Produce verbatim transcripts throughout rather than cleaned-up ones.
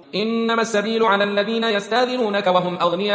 إنما السبيل على الذين يستاذنونك وهم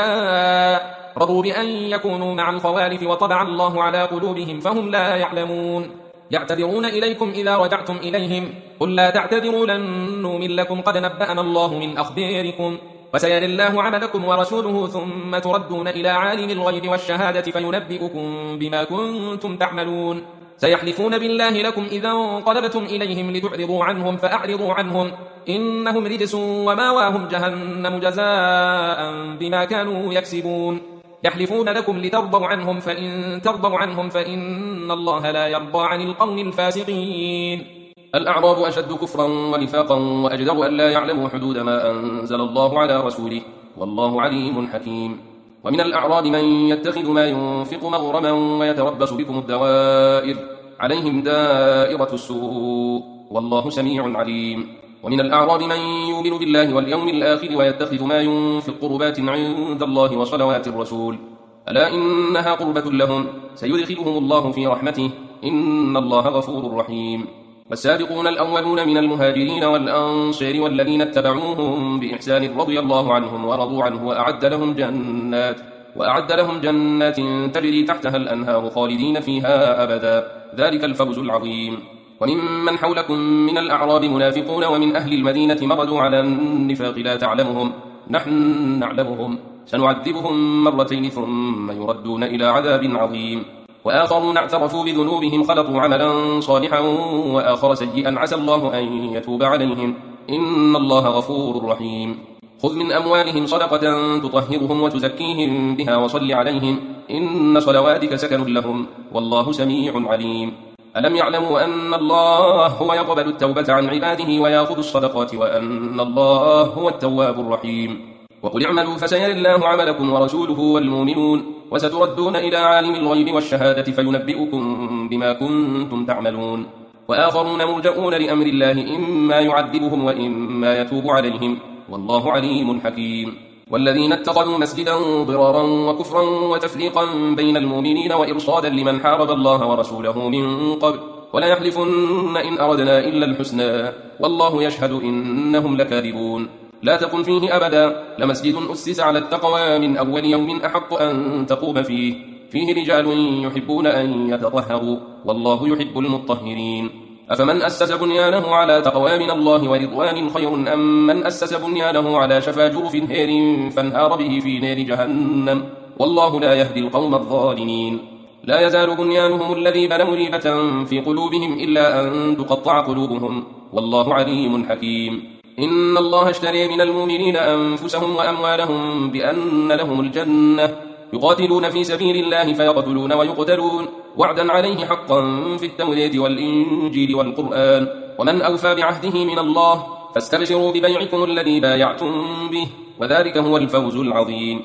أغنياء رضوا بأن يكونوا مع الخوالف وطبع الله على قلوبهم فهم لا يعلمون. يعتذرون إليكم إذا رجعتم إليهم قل لا تعتذروا لن نؤمن لكم قد نبأنا الله من أخباركم وسيرى الله عملكم ورسوله ثم تردون إلى عالم الغيب والشهادة فينبئكم بما كنتم تعملون. سيحلفون بالله لكم إذا انقلبتم إليهم لتعرضوا عنهم فأعرضوا عنهم إنهم رجس وماواهم جهنم جزاء بما كانوا يكسبون. يحلفون لكم لترضوا عنهم فإن ترضوا عنهم فإن الله لا يرضى عن القوم الفاسقين. الأعراب أشد كفرا ونفاقا وأجدر أن لا يعلموا حدود ما أنزل الله على رسوله والله عليم حكيم. ومن الأعراب من يتخذ ما ينفق مغرما ويتربص بكم الدوائر عليهم دائرة السوء والله سميع عليم. ومن الأعراب من يؤمن بالله واليوم الآخر ويتخذ ما ينفق قربات عند الله وصلوات الرسول ألا إنها قربة لهم سيدخلهم الله في رحمته إن الله غفور رحيم. والسابقون الأولون من المهاجرين والأنصار والذين اتبعوهم بإحسان رضي الله عنهم ورضوا عنه وأعد لهم جنات وأعد لهم جنات تجري تحتها الأنهار خالدين فيها أبدا ذلك الفوز العظيم. وممن حولكم من الأعراب منافقون ومن أهل المدينة مردوا على النفاق لا تعلمهم نحن نعلمهم سنعذبهم مرتين ثم يردون إلى عذاب عظيم. وآخرون اعترفوا بذنوبهم خلطوا عملا صالحا وآخر سيئا عسى الله أن يتوب عليهم إن الله غفور رحيم. خذ من أموالهم صدقة تطهرهم وتزكيهم بها وصل عليهم إن صلواتك سكن لهم والله سميع عليم. ألم يعلموا أن الله هو يقبل التوبة عن عباده ويأخذ الصدقات وأن الله هو التواب الرحيم. وقل اعملوا فسيرى الله عملكم ورسوله والمؤمنون وستردون إلى عالم الغيب والشهادة فينبئكم بما كنتم تعملون. وآخرون مرجؤون لأمر الله إما يعذبهم وإما يتوب عليهم والله عليم حكيم. والذين اتخذوا مسجدا ضرارا وكفرا وتفريقا بين المؤمنين وإرصادا لمن حارب الله ورسوله من قبل ولا يحلفن إن أردنا إلا الحسنى والله يشهد إنهم لكاذبون. لا تقم فيه أبدا لمسجد أسس على التقوى من أول يوم أحق أن تقوم فيه فيه رجال يحبون أن يتطهروا والله يحب المطهرين. أفمن أسس بنيانه على تقوى من الله ورضوان خير أم من أسس بنيانه على شفا جرف هير فانهار به في نار جهنم والله لا يهدي القوم الظالمين. لا يزال بنيانهم الذي بنوا ريبة في قلوبهم إلا أن تقطع قلوبهم والله عليم حكيم. إن الله اشتري من المؤمنين أنفسهم وأموالهم بأن لهم الجنة يقاتلون في سبيل الله فيقتلون ويقتلون وعدا عليه حقا في التوراة والإنجيل والقرآن ومن أوفى بعهده من الله فاستبشروا ببيعكم الذي بايعتم به وذلك هو الفوز العظيم.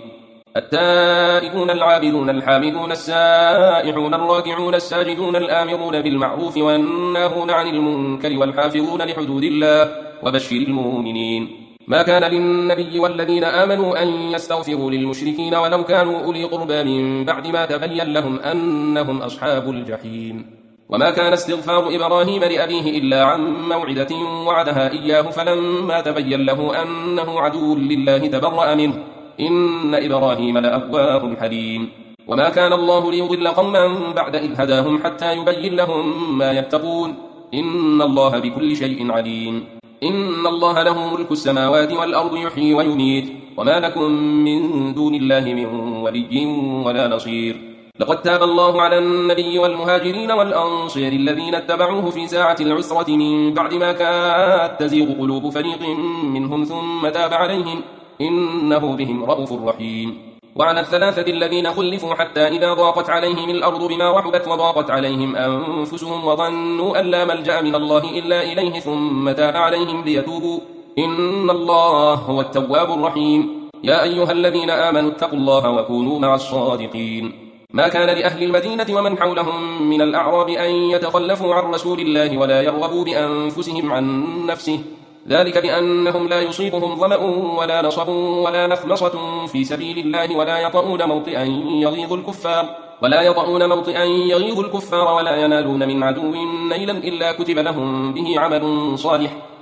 التائبون العابدون الحامدون السائحون الراكعون الساجدون الآمرون بالمعروف والناهون عن المنكر والحافظون لحدود الله وبشر المؤمنين. ما كان للنبي والذين آمنوا أن يستغفروا للمشركين ولو كانوا أولي قربى من بعد ما تبين لهم أنهم أصحاب الجحيم. وما كان استغفار إبراهيم لأبيه إلا عن موعدة وعدها إياه فلما تبين له أنه عدو لله تبرأ منه إن إبراهيم لأواه حليم. وما كان الله ليضل قوما بعد إذ هداهم حتى يبين لهم ما يتقون إن الله بكل شيء عليم. إن الله له ملك السماوات والأرض يحيي ويميت وما لكم من دون الله من ولي ولا نصير. لقد تاب الله على النبي والمهاجرين والأنصار الذين اتبعوه في ساعة العسرة من بعد ما كاد تزيغ قلوب فريق منهم ثم تاب عليهم إنه بهم رؤوف رحيم. وعلى الثلاثة الذين خلفوا حتى إذا ضاقت عليهم الأرض بما رحبت وضاقت عليهم أنفسهم وظنوا أن لا ملجأ من الله إلا إليه ثم تاب عليهم ليتوبوا إن الله هو التواب الرحيم. يا أيها الذين آمنوا اتقوا الله وكونوا مع الصادقين. ما كان لأهل المدينة ومن حولهم من الأعراب أن يتخلفوا عن رسول الله ولا يرغبوا بأنفسهم عن نفسه ذلك بأنهم لا يصيبهم ظمأ ولا نصب ولا نخمصة في سبيل الله ولا يطؤون موطئا يغيظ الكفار ولا يطؤون موطئا يغيظ الكفار ولا ينالون من عدو نيلا إلا كتب لهم به عمل صالح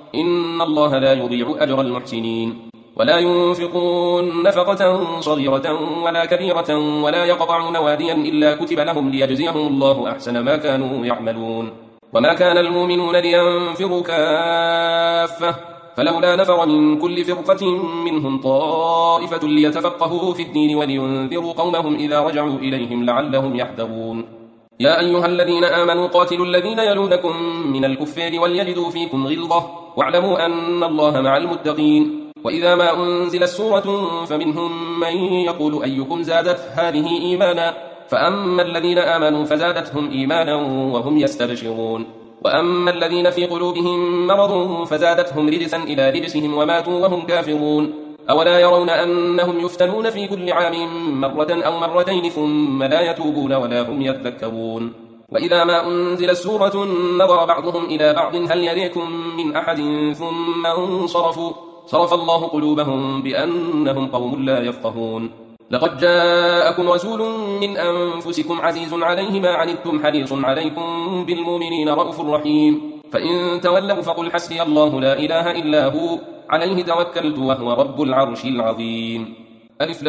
إن الله لا يضيع أجر المحسنين. ولا ينفقون نفقة صغيرة ولا كبيرة ولا يقطعون واديا إلا كتب لهم ليجزيهم الله أحسن ما كانوا يعملون. وما كان المؤمنون لينفروا كافة فلولا نفر من كل فرقة منهم طائفة ليتفقهوا في الدين ولينذروا قومهم إذا رجعوا إليهم لعلهم يحذرون. يا أيها الذين آمنوا قاتلوا الذين يلونكم من الكفار وليجدوا فيكم غلظة واعلموا أن الله مع المتقين. وإذا ما أنزلت سورة فمنهم من يقول أيكم زادت هذه إيمانا فأما الذين آمنوا فزادتهم إيمانا وهم يستبشرون وأما الذين في قلوبهم مرض فزادتهم رجسا إلى رجسهم وماتوا وهم كافرون. أولا يرون أنهم يفتنون في كل عام مرة أو مرتين ثم لا يتوبون ولا هم يذكرون. وإذا ما أنزلت سورة نظر بعضهم إلى بعض هل يريكم من أحد ثم انصرفوا صرف الله قلوبهم بأنهم قوم لا يفقهون. لقد جاءكم رسول من أنفسكم عزيز عليه ما عنتم حريص عليكم بالمؤمنين رؤوف رحيم. فإن تولوا فقل حسبي الله لا إله إلا هو عليه توكلت وهو رب العرش العظيم. ألف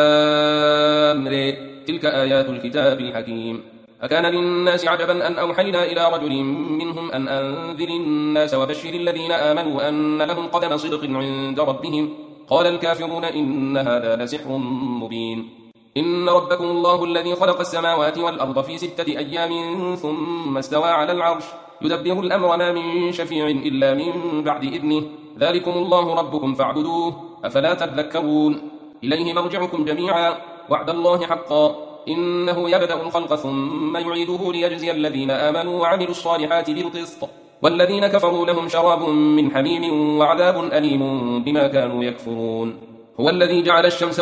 لام ر تلك آيات الكتاب الحكيم. أكان للناس عجبا أن أوحينا إلى رجل منهم أن أنذر الناس وبشر الذين آمنوا أن لهم قدم صدق عند ربهم قال الكافرون إن هذا لسحر مبين. إن ربكم الله الذي خلق السماوات والأرض في ستة أيام ثم استوى على العرش يدبر الأمر ما من شفيع إلا من بعد إذنه ذلكم الله ربكم فاعبدوه أفلا تذكرون. إليه مرجعكم جميعا وعد الله حقا إنه يبدأ الخلق ثم يعيده ليجزي الذين آمنوا وعملوا الصالحات بالقسط والذين كفروا لهم شراب من حميم وعذاب أليم بما كانوا يكفرون. هو الذي جعل الشمس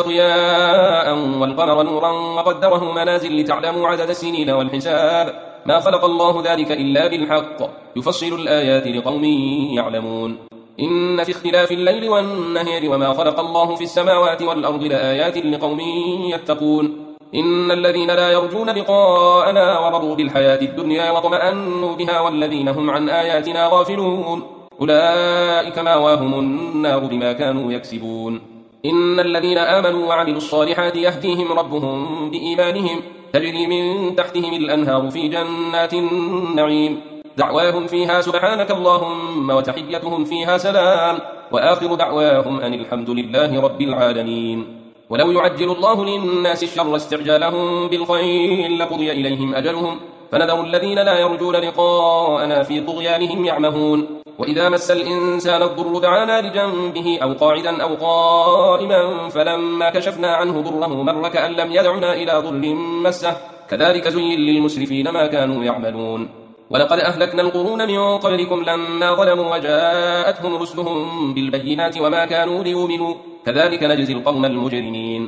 ضياء والقمر نورا وقدره منازل لتعلموا عدد السنين والحساب ما خلق الله ذلك إلا بالحق يفصل الآيات لقوم يعلمون. إن في اختلاف الليل والنهار وما خلق الله في السماوات والأرض لآيات لقوم يتقون. إن الذين لا يرجون لقاءنا ورضوا بالحياة الدنيا وطمأنوا بها والذين هم عن آياتنا غافلون أولئك مأواهم النار بما كانوا يكسبون. إن الذين آمنوا وعملوا الصالحات يهديهم ربهم بإيمانهم تجري من تحتهم الأنهار في جنات النعيم دعواهم فيها سبحانك اللهم وتحيتهم فيها سلام وآخر دعواهم أن الحمد لله رب العالمين. ولو يعجل الله للناس الشر استعجالهم بالخير لقضي إليهم أجلهم فنذر الذين لا يرجون لقاءنا في طغيانهم يعمهون. وإذا مس الإنسان الضر دعانا لجنبه أو قاعدا أو قائما فلما كشفنا عنه ضره مر كأن لم يدعنا إلى ضر مسه كذلك زين للمسرفين ما كانوا يعملون. ولقد أهلكنا القرون من قبلكم لما ظلموا وجاءتهم رسلهم بالبينات وما كانوا ليؤمنوا كذلك نجزي القوم المجرمين.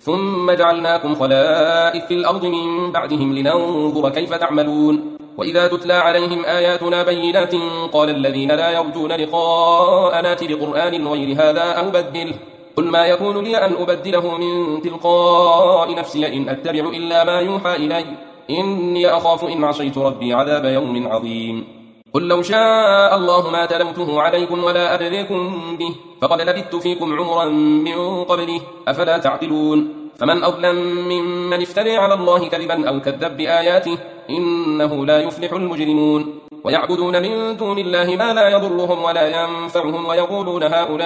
ثم جعلناكم خلائف في الأرض من بعدهم لننظر كيف تعملون. وإذا تتلى عليهم آياتنا بينات قال الذين لا يرجون لقاءنا بقرآن غير هذا أو بدله قل ما يكون لي أن أبدله من تلقاء نفسي إن أتبع إلا ما يوحى إلي إني أخاف إن عصيت ربي عذاب يوم عظيم. قل لو شاء الله ما تلوته عليكم ولا أدريكم به فقد لبثت فيكم عمرا من قبله أفلا تعقلون. فمن أظلم ممن افترى على الله كذبا أو كذب بآياته إنه لا يفلح المجرمون. ويعبدون من دون الله ما لا يضرهم ولا ينفعهم ويقولون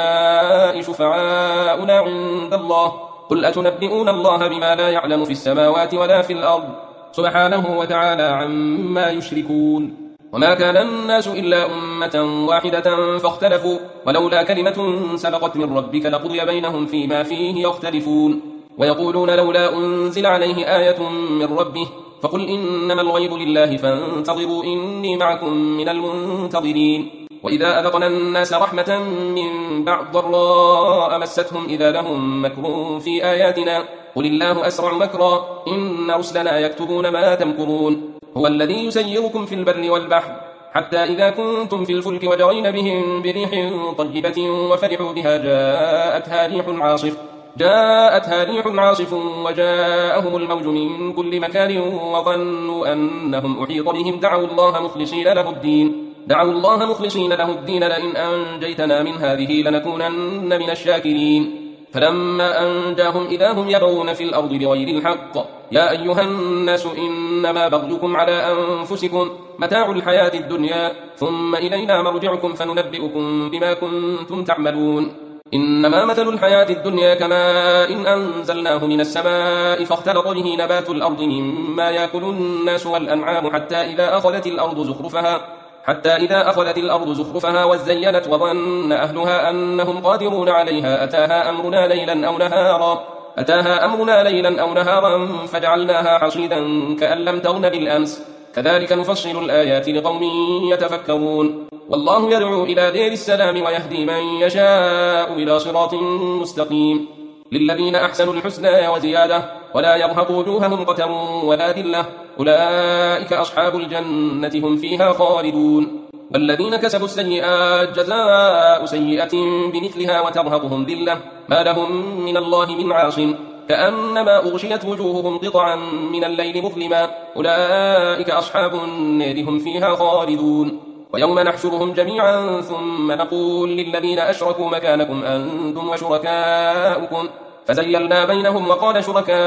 هؤلاء شفعاؤنا عند الله قل أتنبئون الله بما لا يعلم في السماوات ولا في الأرض سبحانه وتعالى عما يشركون. وما كان الناس إلا أمة واحدة فاختلفوا ولولا كلمة سبقت من ربك لقضي بينهم فيما فيه يختلفون. ويقولون لولا أنزل عليه آية من ربه فقل إنما الغيب لله فانتظروا إني معكم من المنتظرين. وإذا أذقنا الناس رحمة من بعد ضراء مستهم إذا لهم مكر في آياتنا قل الله أسرع مكرا إن رسلنا يكتبون ما تمكرون. هو الذي يسيركم في البر والبحر حتى إذا كنتم في الفلك وجرين بهم بريح طيبة وفرحوا بها جاءتها ريح عاصف جاءتها ريح عاصف وجاءهم الموج من كل مكان وظنوا أنهم أحيط بهم دعوا الله مخلصين له الدين دعوا الله مخلصين له الدين لئن أنجيتنا من هذه لنكونن من الشاكرين فلما أنجاهم إذا هم يبغون في الأرض بغير الحق يا أيها الناس إنما بغيكم على أنفسكم متاع الحياة الدنيا ثم إلينا مرجعكم فننبئكم بما كنتم تعملون إنما مثل الحياة الدنيا كماء إن أنزلناه من السماء فاختلط به نبات الأرض مما يأكل الناس والأنعام حتى إذا أخذت الأرض زخرفها حتى إذا أخذت الأرض زخرفها وزينت وظن أهلها أنهم قادرون عليها أتاها أمرنا ليلا أو نهارا أتاها أمرنا ليلا أو نهارا فجعلناها حصيدا كأن لم تغن بالأمس كذلك نفصل الآيات لقوم يتفكرون والله يدعو إلى دير السلام ويهدي من يشاء إلى صراط مستقيم للذين أحسنوا الحسنى وزيادة ولا يرهق وجوههم قتر ولا ذلة أولئك أصحاب الجنة هم فيها خالدون والذين كسبوا السيئات جزاء سيئة بمثلها وترهقهم ذلة ما لهم من الله من عاصم كأنما أغشيت وجوههم قطعا من الليل مظلما أولئك أصحاب النار هم فيها خالدون ويوم نحشرهم جميعا ثم نقول للذين أشركوا مكانكم أنتم وشركاؤكم فزيلنا بينهم وقال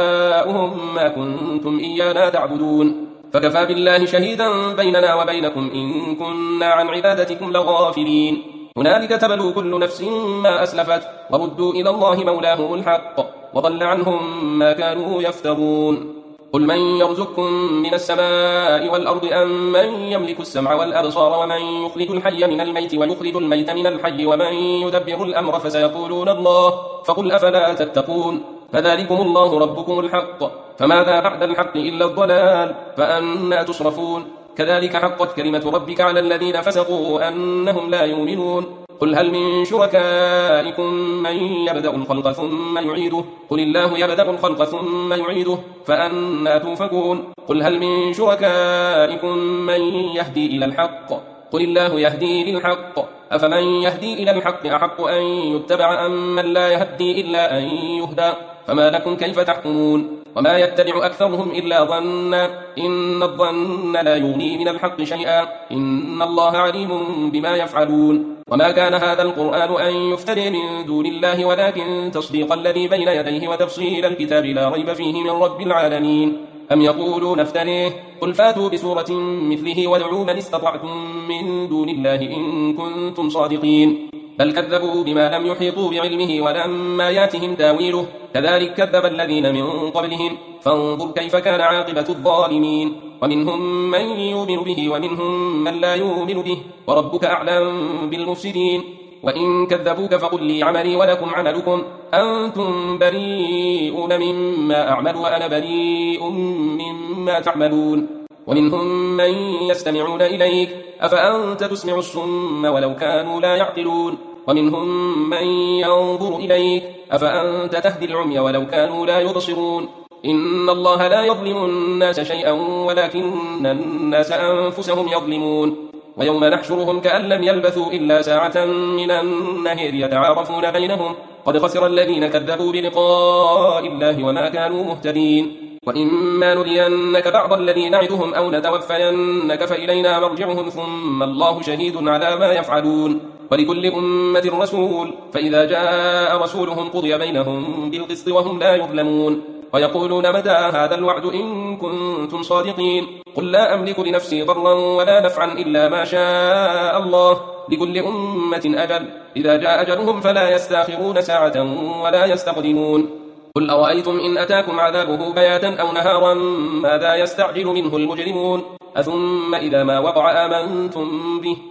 شركاؤهم ما كنتم إيانا تعبدون فكفى بالله شهيدا بيننا وبينكم إن كنا عن عبادتكم لغافلين هنالك تبلو كل نفس ما أسلفت وردوا إلى الله مولاهم الحق وضل عنهم ما كانوا يفترون قل من يرزقكم من السماء والأرض أم من يملك السمع والأبصار ومن يخرج الحي من الميت ويخرج الميت من الحي ومن يدبر الأمر فسيقولون الله فقل أفلا تتقون فذلكم الله ربكم الحق فماذا بعد الحق إلا الضلال فأنا تصرفون كذلك حقت كلمة ربك على الذين فسقوا أنهم لا يؤمنون قل هل من شركائكم من يبدأ الخلق ثم يعيده قل الله يبدأ الخلق ثم يعيده فأنا توفكون قل هل من شركائكم من يهدي إلى الحق قل الله يهدي للحق أفمن يهدي إلى الحق أحق أن يتبع أم من لا يهدي إلا أن يهدى فما لكم كيف تحكمون وما يتبع أكثرهم إلا ظنا إن الظن لا يغني من الحق شيئا إن الله عليم بما يفعلون وما كان هذا القرآن أن يفتري من دون الله ولكن تصديق الذي بين يديه وتفصيل الكتاب لا ريب فيه من رب العالمين أم يقولون افتريه قل فاتوا بسورة مثله وادعوا من استطعتم من دون الله إن كنتم صادقين بل كذبوا بما لم يحيطوا بعلمه ولما ياتهم تاويله كذلك كذب الذين من قبلهم فانظر كيف كان عاقبة الظالمين ومنهم من يؤمن به ومنهم من لا يؤمن به وربك أعلم بالمفسدين وإن كذبوك فقل لي عملي ولكم عملكم أنتم بريئون مما أعمل وأنا بريء مما تعملون ومنهم من يستمعون إليك أفأنت تسمع الصم ولو كانوا لا يعقلون ومنهم من ينظر إليك أفأنت تهدي العمي ولو كانوا لا يبصرون إن الله لا يظلم الناس شيئا ولكن الناس أنفسهم يظلمون ويوم نحشرهم كأن لم يلبثوا إلا ساعة من النهار يتعارفون بينهم قد خسر الذين كذبوا بلقاء الله وما كانوا مهتدين وإما نرينك بعض الذي نعدهم أو نتوفينك فإلينا مرجعهم ثم الله شهيد على ما يفعلون ولكل أمة رسول فإذا جاء رسولهم قضي بينهم بالقسط وهم لا يظلمون ويقولون متى هذا الوعد إن كنتم صادقين قل لا أملك لنفسي ضرا ولا نفعا إلا ما شاء الله لكل أمة أجل إذا جاء أجلهم فلا يستاخرون ساعة ولا يستقدمون قل أرأيتم إن أتاكم عذابه بياتا أو نهارا ماذا يستعجل منه المجرمون أثم إذا ما وقع آمنتم به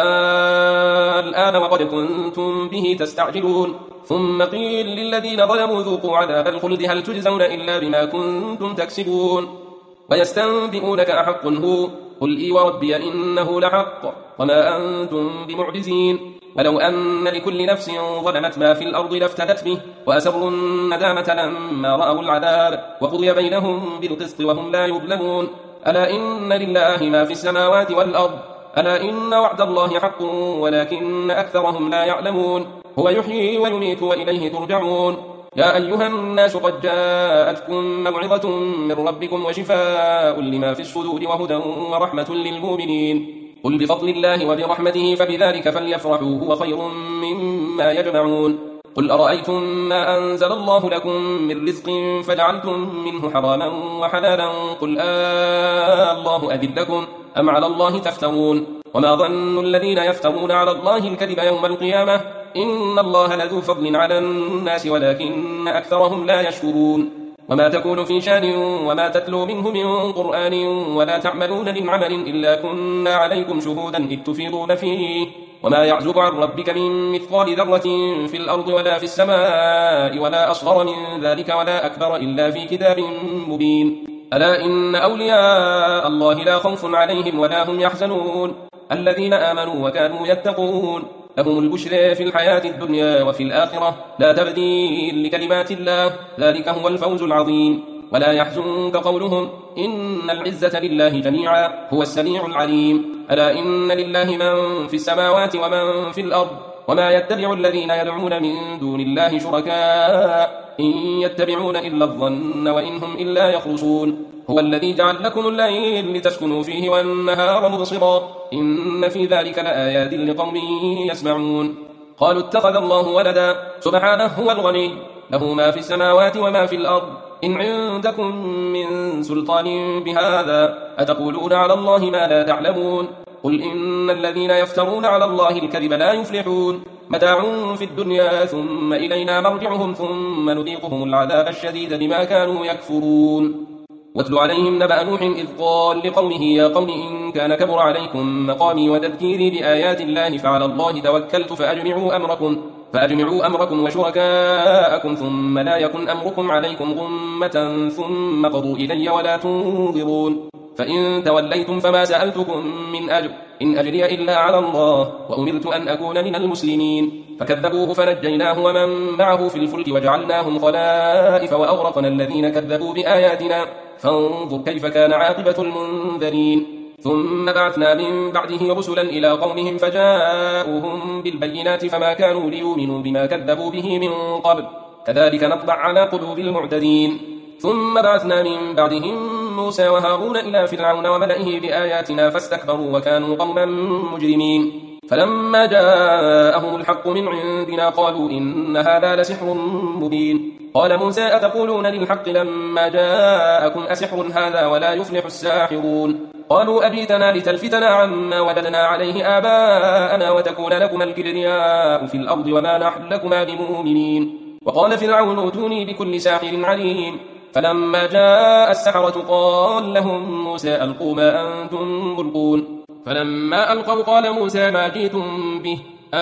آه الآن وقد كنتم به تستعجلون ثم قيل للذين ظلموا ذوقوا عذاب الخلد هل تجزون إلا بما كنتم تكسبون ويستنبئونك أحق هو قل إي وربي إنه لحق وما أنتم بمعجزين ولو أن لكل نفس ظلمت ما في الأرض لافتدت به وأسروا الندامة لما رأوا العذاب وقضي بينهم بالقسط وهم لا يظلمون ألا إن لله ما في السماوات والأرض ألا إن وعد الله حق ولكن أكثرهم لا يعلمون هو يحيي ويميت وإليه ترجعون يا أيها الناس قد جاءتكم موعظة من ربكم وشفاء لما في الصدور وهدى ورحمة للمؤمنين قل بفضل الله وبرحمته فبذلك فليفرحوا هو خير مما يجمعون قل أرأيتم ما أنزل الله لكم من رزق فجعلتم منه حراما وحلالا قل آه الله أذن لكم أم على الله تفترون وما ظن الذين يفترون على الله الكذب يوم القيامة إن الله لذو فضل على الناس ولكن أكثرهم لا يشكرون وما تكون في شان وما تتلو منه من قرآن ولا تعملون من عمل إلا كنا عليكم شهودا إذ تفيضون فيه وما يعزب عن ربك من مثقال ذرة في الأرض ولا في السماء ولا أصغر من ذلك ولا أكبر إلا في كتاب مبين ألا إن أولياء الله لا خوف عليهم ولا هم يحزنون الذين آمنوا وكانوا يتقون لهم البشرى في الحياة الدنيا وفي الآخرة لا تبديل لكلمات الله ذلك هو الفوز العظيم ولا يحزنك قولهم إن العزة لله جميعا هو السميع العليم ألا إن لله من في السماوات ومن في الأرض وما يتبع الذين يدعون من دون الله شركاء إن يتبعون إلا الظن وإن هم إلا يخرصون هو الذي جعل لكم الليل لتسكنوا فيه والنهار مبصرا إن في ذلك لآيات لقوم يسمعون قالوا اتخذ الله ولدا سبحانه هو الغني له ما في السماوات وما في الأرض إن عندكم من سلطان بهذا أتقولون على الله ما لا تعلمون قل إن الذين يفترون على الله الكذب لا يفلحون متاع في الدنيا ثم إلينا مرجعهم ثم نذيقهم العذاب الشديد بما كانوا يكفرون واتل عليهم نبأ نوح إذ قال لقومه يا قوم إن كان كبر عليكم مقامي وتذكيري بآيات الله فعلى الله توكلت فأجمعوا أمركم فأجمعوا أمركم وشركاءكم ثم لا يكن أمركم عليكم غمة ثم قضوا إلي ولا تنظرون فإن توليتم فما سألتكم من أجر إن أجري إلا على الله وأمرت أن أكون من المسلمين فكذبوه فنجيناه ومن معه في الفلك وجعلناهم خلائف وأغرقنا الذين كذبوا بآياتنا فانظر كيف كان عاقبة المنذرين ثم بعثنا من بعده رسلا إلى قومهم فجاءوهم بالبينات فما كانوا ليؤمنوا بما كذبوا به من قبل كذلك نطبع على قلوب المعتدين ثم بعثنا من بعدهم موسى وهارون إلى فرعون وملئه بآياتنا فاستكبروا وكانوا قوما مجرمين فلما جاءهم الحق من عندنا قالوا إن هذا لسحر مبين قال موسى أتقولون للحق لما جاءكم أسحر هذا ولا يفلح الساحرون قالوا أبيتنا لتلفتنا عما وجدنا عليه آباءنا وتكون لكما الكبرياء في الأرض وما نحن لكما بمؤمنين وقال فرعون ائتوني بكل ساحر عليم فلما جاء السحرة قال لهم موسى ألقوا ما أنتم ملقون فلما ألقوا قال موسى ما جئتم به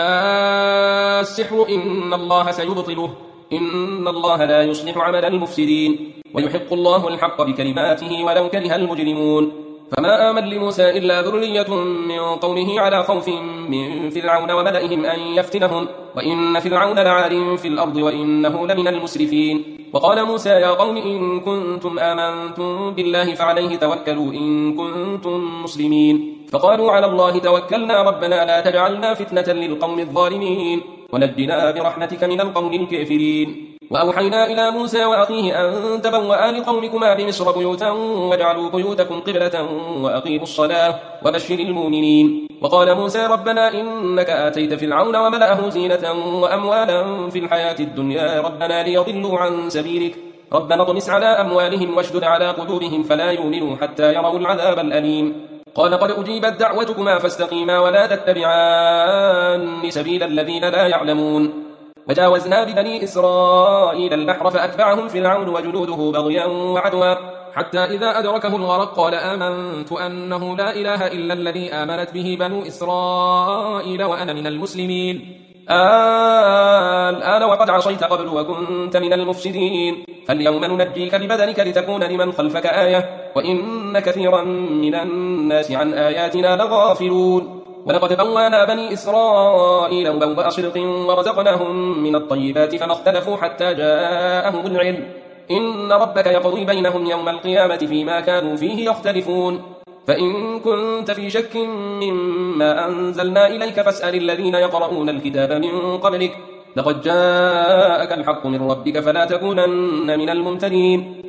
السحر إن الله سيبطله إن الله لا يصلح عمل المفسدين ويحق الله الحق بكلماته ولو كره المجرمون فما آمن لموسى إلا ذرية من قومه على خوف من فرعون وملئهم أن يفتنهم وإن فرعون لعال في الأرض وإنه لمن المسرفين وقال موسى يا قوم إن كنتم آمنتم بالله فعليه توكلوا إن كنتم مسلمين فقالوا على الله توكلنا ربنا لا تجعلنا فتنة للقوم الظالمين ونجنا برحمتك من القوم الكافرين وأوحينا إلى موسى وأخيه أن تبوأ لقومكما بمصر بيوتا واجعلوا بيوتكم قبلة وأقيموا الصلاة وبشر المؤمنين وقال موسى ربنا إنك آتيت فرعون وملأه زينة وأموالا في الحياة الدنيا ربنا ليضلوا عن سبيلك ربنا اطمس على أموالهم واشدد على قلوبهم فلا يؤمنوا حتى يروا العذاب الأليم قال قد أجيبت دعوتكما فاستقيما ولا تتبعان سبيل الذين لا يعلمون وجاوزنا ببني إسرائيل البحر فأتبعهم فرعون وجنوده بغيا وعدوا حتى إذا أدركه الغرق قال آمنت أنه لا إله إلا الذي آمنت به بنو إسرائيل وأنا من المسلمين آه الآن وقد عصيت قبل وكنت من المفسدين فاليوم ننجيك ببدنك لتكون لمن خلفك آية وإن كثيرا من الناس عن آياتنا لغافلون ولقد بوانا بني إسرائيل مبوأ صدق ورزقناهم من الطيبات فما اختلفوا حتى جاءهم العلم إن ربك يقضي بينهم يوم القيامة فيما كانوا فيه يختلفون فإن كنت في شك مما أنزلنا إليك فاسأل الذين يقرؤون الكتاب من قبلك لقد جاءك الحق من ربك فلا تكونن من الممترين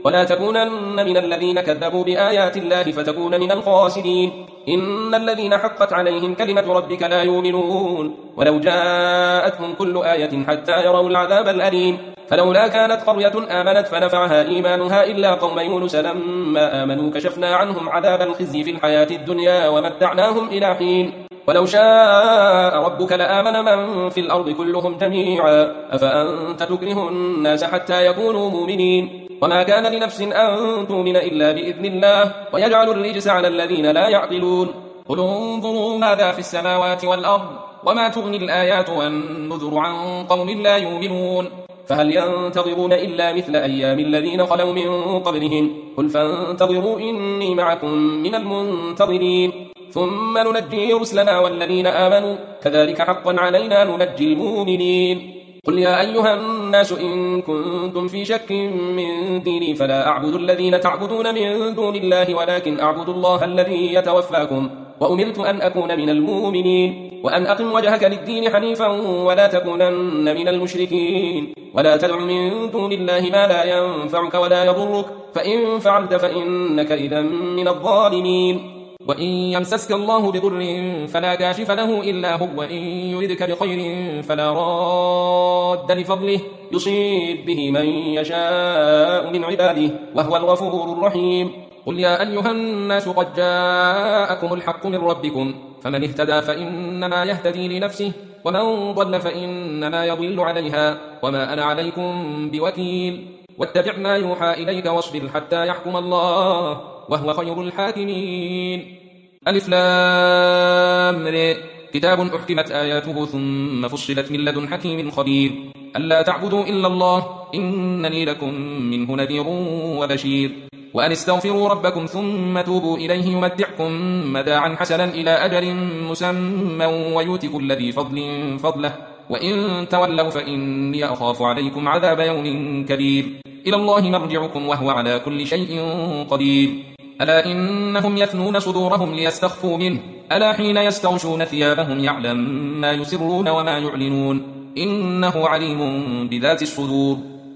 ولا تكونن من الذين كذبوا بآيات الله فتكون من الخاسرين. إن الذين حقت عليهم كلمة ربك لا يؤمنون ولو جاءتهم كل آية حتى يروا العذاب الأليم. فلولا كانت قرية آمنت فنفعها إيمانها إلا قوم يونس لما آمنوا كشفنا عنهم عذاب الخزي في الحياة الدنيا ومتعناهم إلى حين. ولو شاء ربك لآمن من في الأرض كلهم جميعا أفأنت تكره الناس حتى يكونوا مؤمنين. وما كان لنفس أن تؤمن إلا بإذن الله ويجعل الرجس على الذين لا يعقلون. قل انظروا ماذا في السماوات والأرض وما تغني الآيات والنذر عن قوم لا يؤمنون. فهل ينتظرون إلا مثل أيام الذين خلوا من قبلهم قل فانتظروا إني معكم من المنتظرين. ثم ننجي رسلنا والذين آمنوا كذلك حقا علينا ننجي المؤمنين. قل يا أيها الناس إن كنتم في شك من ديني فلا أعبد الذين تعبدون من دون الله ولكن أعبد الله الذي يتوفاكم وأمرت أن أكون من المؤمنين. وأن أقم وجهك للدين حنيفا ولا تكونن من المشركين. ولا تدع من دون الله ما لا ينفعك ولا يضرك فإن فعلت فإنك إذا من الظالمين. وإن يمسسك الله بضر فلا كاشف له إلا هو وإن يردك بخير فلا راد لفضله يصيب به من يشاء من عباده وهو الغفور الرحيم. قل يا أيها الناس قد جاءكم الحق من ربكم فمن اهتدى فإنما يهتدي لنفسه ومن ضل فإنما يضل عليها وما أنا عليكم بوكيل. واتبع ما يوحى إليك واصبر حتى يحكم الله وهو خير الحاكمين. ألف لام ر كتاب أحكمت آياته ثم فصلت من لدن حكيم خبير. ألا تعبدوا إلا الله إنني لكم منه نذير وبشير. وأن استغفروا ربكم ثم توبوا إليه يمتعكم متاعا حسنا إلى أجل مسمى ويؤت كل ذي فضل فضله وإن تولوا فإني أخاف عليكم عذاب يوم كبير. إلى الله مرجعكم وهو على كل شيء قدير. ألا إنهم يثنون صدورهم ليستخفوا منه ألا حين يستغشون ثيابهم يعلم ما يسرون وما يعلنون إنه عليم بذات الصدور.